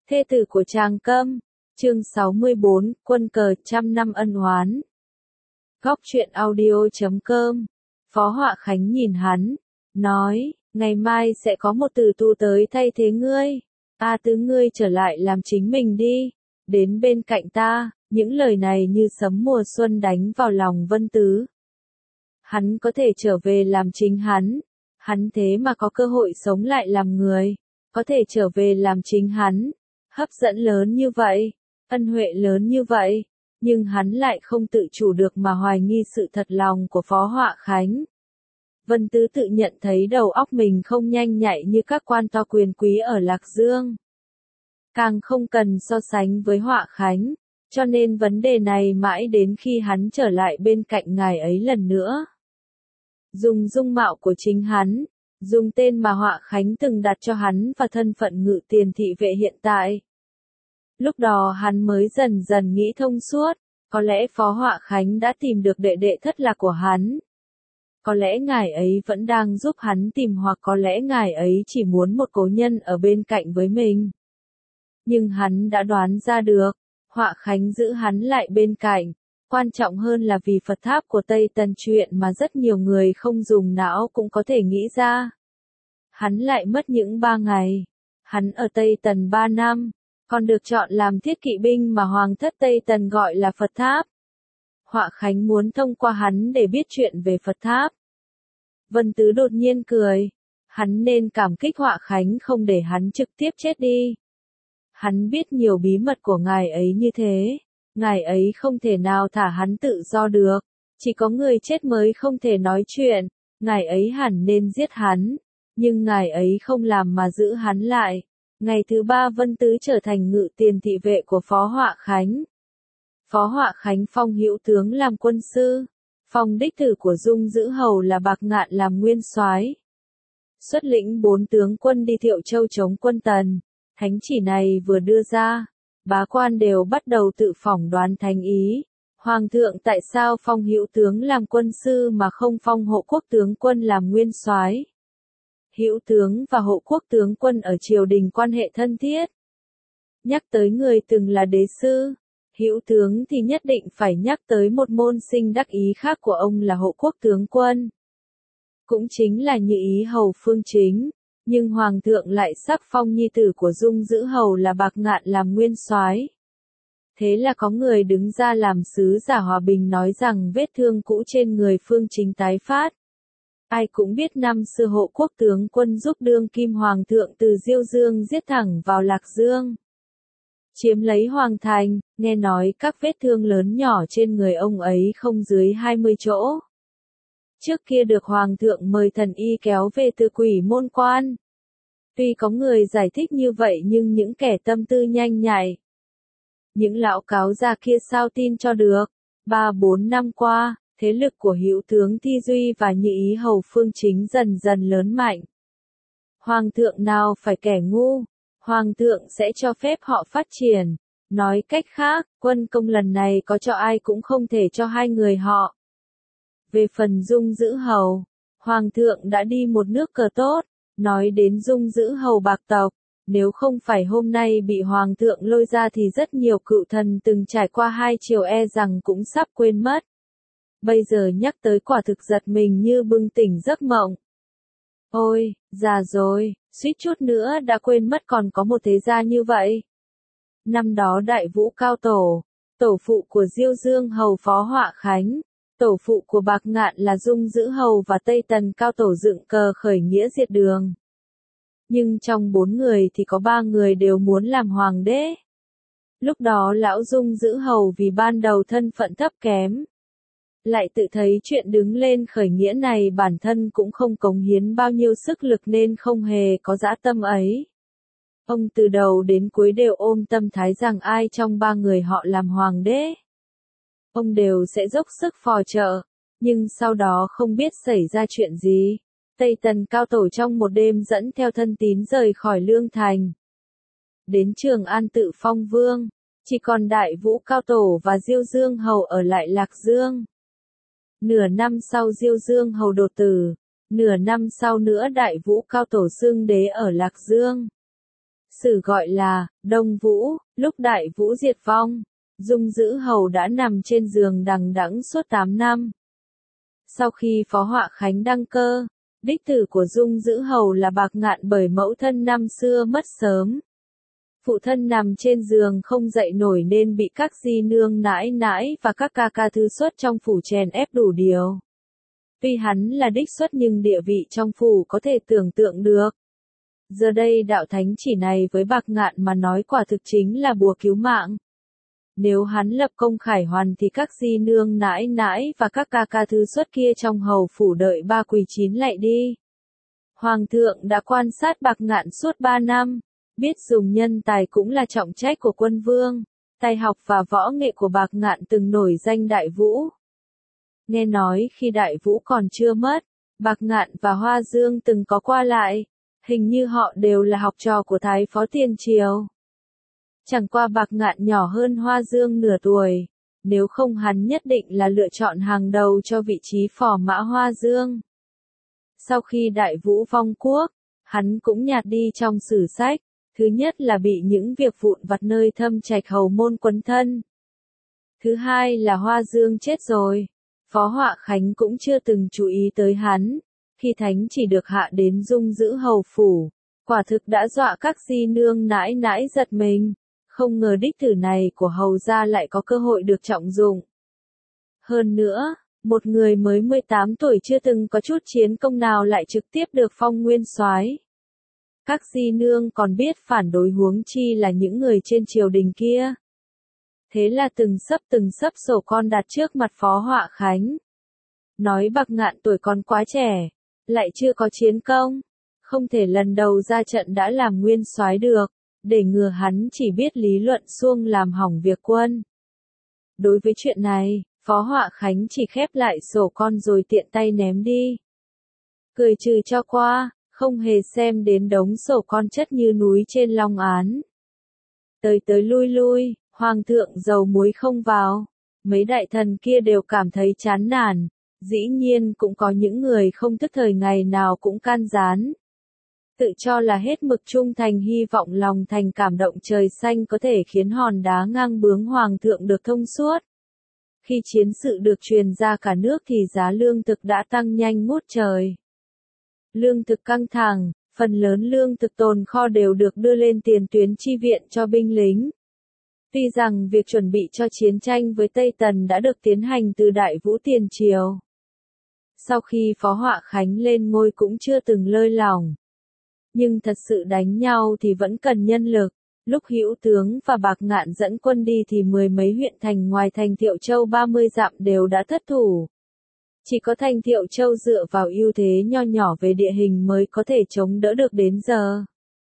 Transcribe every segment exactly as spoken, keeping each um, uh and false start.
Thê tử của Tràng Câm, chương sáu mươi bốn, quân cờ trăm năm ân oán. Góc truyện audio chấm com. Phó Họa Khánh nhìn hắn, nói, ngày mai sẽ có một tử tu tới thay thế ngươi. A Tứ ngươi trở lại làm chính mình đi, đến bên cạnh ta. Những lời này như sấm mùa xuân đánh vào lòng Vân Tứ. Hắn có thể trở về làm chính hắn, hắn thế mà có cơ hội sống lại làm người, có thể trở về làm chính hắn. Hấp dẫn lớn như vậy, ân huệ lớn như vậy, nhưng hắn lại không tự chủ được mà hoài nghi sự thật lòng của Phó Họa Khánh. Vân Tứ tự nhận thấy đầu óc mình không nhanh nhạy như các quan to quyền quý ở Lạc Dương. Càng không cần so sánh với Họa Khánh, cho nên vấn đề này mãi đến khi hắn trở lại bên cạnh ngài ấy lần nữa. Dùng dung mạo của chính hắn, dùng tên mà Họa Khánh từng đặt cho hắn và thân phận ngự tiền thị vệ hiện tại. Lúc đó hắn mới dần dần nghĩ thông suốt, có lẽ Phó Họa Khánh đã tìm được đệ đệ thất lạc của hắn. Có lẽ ngài ấy vẫn đang giúp hắn tìm, hoặc có lẽ ngài ấy chỉ muốn một cố nhân ở bên cạnh với mình. Nhưng hắn đã đoán ra được, Họa Khánh giữ hắn lại bên cạnh, quan trọng hơn là vì Phật tháp của Tây Tần, chuyện mà rất nhiều người không dùng não cũng có thể nghĩ ra. Hắn lại mất những ba ngày. Hắn ở Tây Tần ba năm, còn được chọn làm thiết kỵ binh mà Hoàng thất Tây Tần gọi là Phật tháp. Họa Khánh muốn thông qua hắn để biết chuyện về Phật tháp. Vân Tứ đột nhiên cười. Hắn nên cảm kích Họa Khánh không để hắn trực tiếp chết đi. Hắn biết nhiều bí mật của ngài ấy như thế, ngài ấy không thể nào thả hắn tự do được, chỉ có người chết mới không thể nói chuyện, ngài ấy hẳn nên giết hắn, nhưng ngài ấy không làm mà giữ hắn lại. Ngày thứ ba Vân Tứ trở thành ngự tiền thị vệ của Phó Họa Khánh. Phó Họa Khánh phong hữu tướng làm quân sư, phong đích tử của Dung Dữ Hầu là Bạc Ngạn làm nguyên soái. Xuất lĩnh bốn tướng quân đi Thiệu Châu chống quân Tần. Thánh chỉ này vừa đưa ra, bá quan đều bắt đầu tự phỏng đoán thánh ý. Hoàng thượng tại sao phong hữu tướng làm quân sư mà không phong hộ quốc tướng quân làm nguyên soái? Hữu tướng và hộ quốc tướng quân ở triều đình quan hệ thân thiết. Nhắc tới người từng là đế sư, hữu tướng thì nhất định phải nhắc tới một môn sinh đắc ý khác của ông là hộ quốc tướng quân. Cũng chính là Nhị Ý Hầu Phương Chính. Nhưng Hoàng thượng lại sắc phong nhi tử của Dung Dữ Hầu là Bạc Ngạn làm nguyên soái. Thế là có người đứng ra làm sứ giả hòa bình, nói rằng vết thương cũ trên người Phương Chính tái phát. Ai cũng biết năm xưa hộ quốc tướng quân giúp đương kim Hoàng thượng từ Diêu Dương giết thẳng vào Lạc Dương, chiếm lấy Hoàng thành. Nghe nói các vết thương lớn nhỏ trên người ông ấy không dưới hai mươi chỗ. Trước kia được Hoàng thượng mời thần y kéo về từ Quỷ Môn Quan. Tuy có người giải thích như vậy nhưng những kẻ tâm tư nhanh nhạy, những lão cáo già kia sao tin cho được. Ba bốn năm qua, thế lực của hữu tướng Thi Duy và Nhị Ý Hầu Phương Chính dần dần lớn mạnh. Hoàng thượng nào phải kẻ ngu, Hoàng thượng sẽ cho phép họ phát triển. Nói cách khác, quân công lần này có cho ai cũng không thể cho hai người họ. Về phần Dung Dữ Hầu, Hoàng thượng đã đi một nước cờ tốt. Nói đến Dung Dữ Hầu bạc tộc, nếu không phải hôm nay bị Hoàng thượng lôi ra thì rất nhiều cựu thần từng trải qua hai triều e rằng cũng sắp quên mất. Bây giờ nhắc tới quả thực giật mình như bừng tỉnh giấc mộng. Ôi, già rồi, suýt chút nữa đã quên mất còn có một thế gia như vậy. Năm đó Đại Vũ Cao Tổ, tổ phụ của Diêu Dương Hầu Phó Họa Khánh, tổ phụ của Bạc Ngạn là Dung Dữ Hầu và Tây Tần Cao Tổ dựng cờ khởi nghĩa diệt đường. Nhưng trong bốn người thì có ba người đều muốn làm hoàng đế. Lúc đó lão Dung Dữ Hầu vì ban đầu thân phận thấp kém, lại tự thấy chuyện đứng lên khởi nghĩa này bản thân cũng không cống hiến bao nhiêu sức lực nên không hề có dã tâm ấy. Ông từ đầu đến cuối đều ôm tâm thái rằng ai trong ba người họ làm hoàng đế, ông đều sẽ dốc sức phò trợ. Nhưng sau đó không biết xảy ra chuyện gì, Tây Tần Cao Tổ trong một đêm dẫn theo thân tín rời khỏi Lương Thành, đến Trường An tự phong vương, chỉ còn Đại Vũ Cao Tổ và Diêu Dương Hầu ở lại Lạc Dương. Nửa năm sau Diêu Dương Hầu đột tử, nửa năm sau nữa Đại Vũ Cao Tổ xưng đế ở Lạc Dương. sử gọi là Đông Vũ. Lúc Đại Vũ diệt vong, Dung Dữ Hầu đã nằm trên giường đằng đẵng suốt tám năm. Sau khi Phó Họa Khánh đăng cơ, đích tử của Dung Dữ Hầu là Bạc Ngạn bởi mẫu thân năm xưa mất sớm. Phụ thân nằm trên giường không dậy nổi nên bị các di nương nãi nãi và các ca ca thư xuất trong phủ chèn ép đủ điều. Tuy hắn là đích xuất nhưng địa vị trong phủ có thể tưởng tượng được. Giờ đây đạo thánh chỉ này với Bạc Ngạn mà nói quả thực chính là bùa cứu mạng. Nếu hắn lập công khải hoàn thì các di nương nãi nãi và các ca ca thư xuất kia trong hầu phủ đợi ba quỳ chín lạy đi. Hoàng thượng đã quan sát Bạc Ngạn suốt ba năm, biết dùng nhân tài cũng là trọng trách của quân vương. Tài học và võ nghệ của Bạc Ngạn từng nổi danh Đại Vũ. Nghe nói khi Đại Vũ còn chưa mất, Bạc Ngạn và Hoa Dương từng có qua lại, hình như họ đều là học trò của Thái Phó Tiền Triều. Chẳng qua Bạc Ngạn nhỏ hơn Hoa Dương nửa tuổi, nếu không hắn nhất định là lựa chọn hàng đầu cho vị trí phò mã Hoa Dương. Sau khi Đại Vũ vong quốc, hắn cũng nhạt đi trong sử sách, thứ nhất là bị những việc vụn vặt nơi thâm trạch hầu môn quấn thân. Thứ hai là Hoa Dương chết rồi, Phó Họa Khánh cũng chưa từng chú ý tới hắn, khi thánh chỉ được hạ đến Dung Dữ Hầu phủ, quả thực đã dọa các di nương nãi nãi giật mình. Không ngờ đích tử này của hầu gia lại có cơ hội được trọng dụng. Hơn nữa, một người mới mười tám tuổi chưa từng có chút chiến công nào lại trực tiếp được phong nguyên soái. Các di nương còn biết phản đối huống chi là những người trên triều đình kia. Thế là từng sấp từng sấp sổ con đặt trước mặt Phó Họa Khánh. Nói Bạc Ngạn tuổi còn quá trẻ, lại chưa có chiến công, không thể lần đầu ra trận đã làm nguyên soái được. Để ngừa hắn chỉ biết lý luận suông làm hỏng việc quân. Đối với chuyện này, Phó Họa Khánh chỉ khép lại sổ con rồi tiện tay ném đi. Cười trừ cho qua, không hề xem đến đống sổ con chất như núi trên long án. Tới tới lui lui, Hoàng thượng dầu muối không vào. Mấy đại thần kia đều cảm thấy chán nản. Dĩ nhiên cũng có những người không thức thời ngày nào cũng can gián. Tự cho là hết mực trung thành hy vọng lòng thành cảm động trời xanh có thể khiến hòn đá ngang bướng hoàng thượng được thông suốt. Khi chiến sự được truyền ra cả nước thì giá lương thực đã tăng nhanh ngút trời. Lương thực căng thẳng, phần lớn lương thực tồn kho đều được đưa lên tiền tuyến chi viện cho binh lính. Tuy rằng việc chuẩn bị cho chiến tranh với Tây Tần đã được tiến hành từ Đại Vũ Tiền Triều. Sau khi Phó Họa Khánh lên ngôi cũng chưa từng lơi lỏng. Nhưng thật sự đánh nhau thì vẫn cần nhân lực, lúc Hữu Tướng và Bạc Ngạn dẫn quân đi thì mười mấy huyện thành ngoài thành Thiệu Châu ba mươi dặm đều đã thất thủ. Chỉ có thành Thiệu Châu dựa vào ưu thế nho nhỏ về địa hình mới có thể chống đỡ được đến giờ.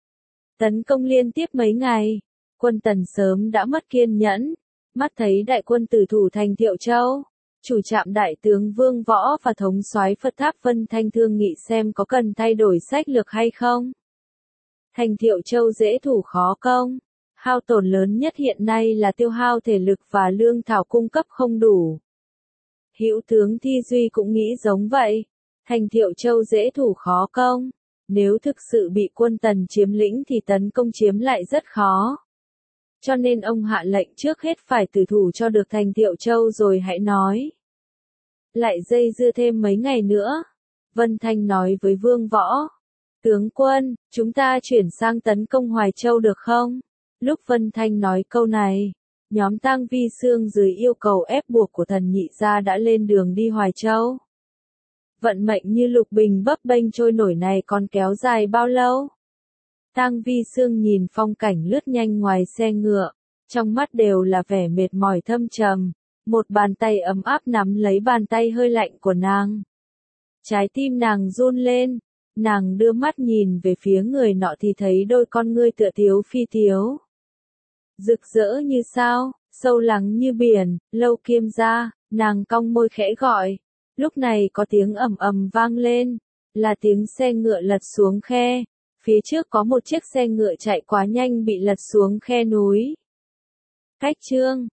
Tấn công liên tiếp mấy ngày, quân Tần sớm đã mất kiên nhẫn, mắt thấy đại quân tử thủ thành Thiệu Châu. Chủ trạm đại tướng Vương Võ và thống soái Phật Tháp Vân Thanh thương nghị xem có cần thay đổi sách lược hay không. Thành Thiệu Châu dễ thủ khó công, hao tổn lớn nhất hiện nay là tiêu hao thể lực và lương thảo cung cấp không đủ. Hữu tướng Thi Duy cũng nghĩ giống vậy, Thành Thiệu Châu dễ thủ khó công, nếu thực sự bị quân Tần chiếm lĩnh thì tấn công chiếm lại rất khó. Cho nên ông hạ lệnh trước hết phải tử thủ cho được thành Thiệu Châu rồi hãy nói. Lại dây dưa thêm mấy ngày nữa. Vân Thanh nói với Vương Võ. Tướng quân, chúng ta chuyển sang tấn công Hoài Châu được không? Lúc Vân Thanh nói câu này, nhóm Tang Vi Xương dưới yêu cầu ép buộc của thần nhị gia đã lên đường đi Hoài Châu. Vận mệnh như lục bình bấp bênh trôi nổi này còn kéo dài bao lâu? Tang Vi Xương nhìn phong cảnh lướt nhanh ngoài xe ngựa, trong mắt đều là vẻ mệt mỏi thâm trầm, một bàn tay ấm áp nắm lấy bàn tay hơi lạnh của nàng. Trái tim nàng run lên, nàng đưa mắt nhìn về phía người nọ thì thấy đôi con ngươi tựa thiếu phi thiếu. Rực rỡ như sao, sâu lắng như biển, Lâu Kiêm gia, nàng cong môi khẽ gọi. Lúc này có tiếng ầm ầm vang lên, là tiếng xe ngựa lật xuống khe. Phía trước có một chiếc xe ngựa chạy quá nhanh bị lật xuống khe núi. Cách chương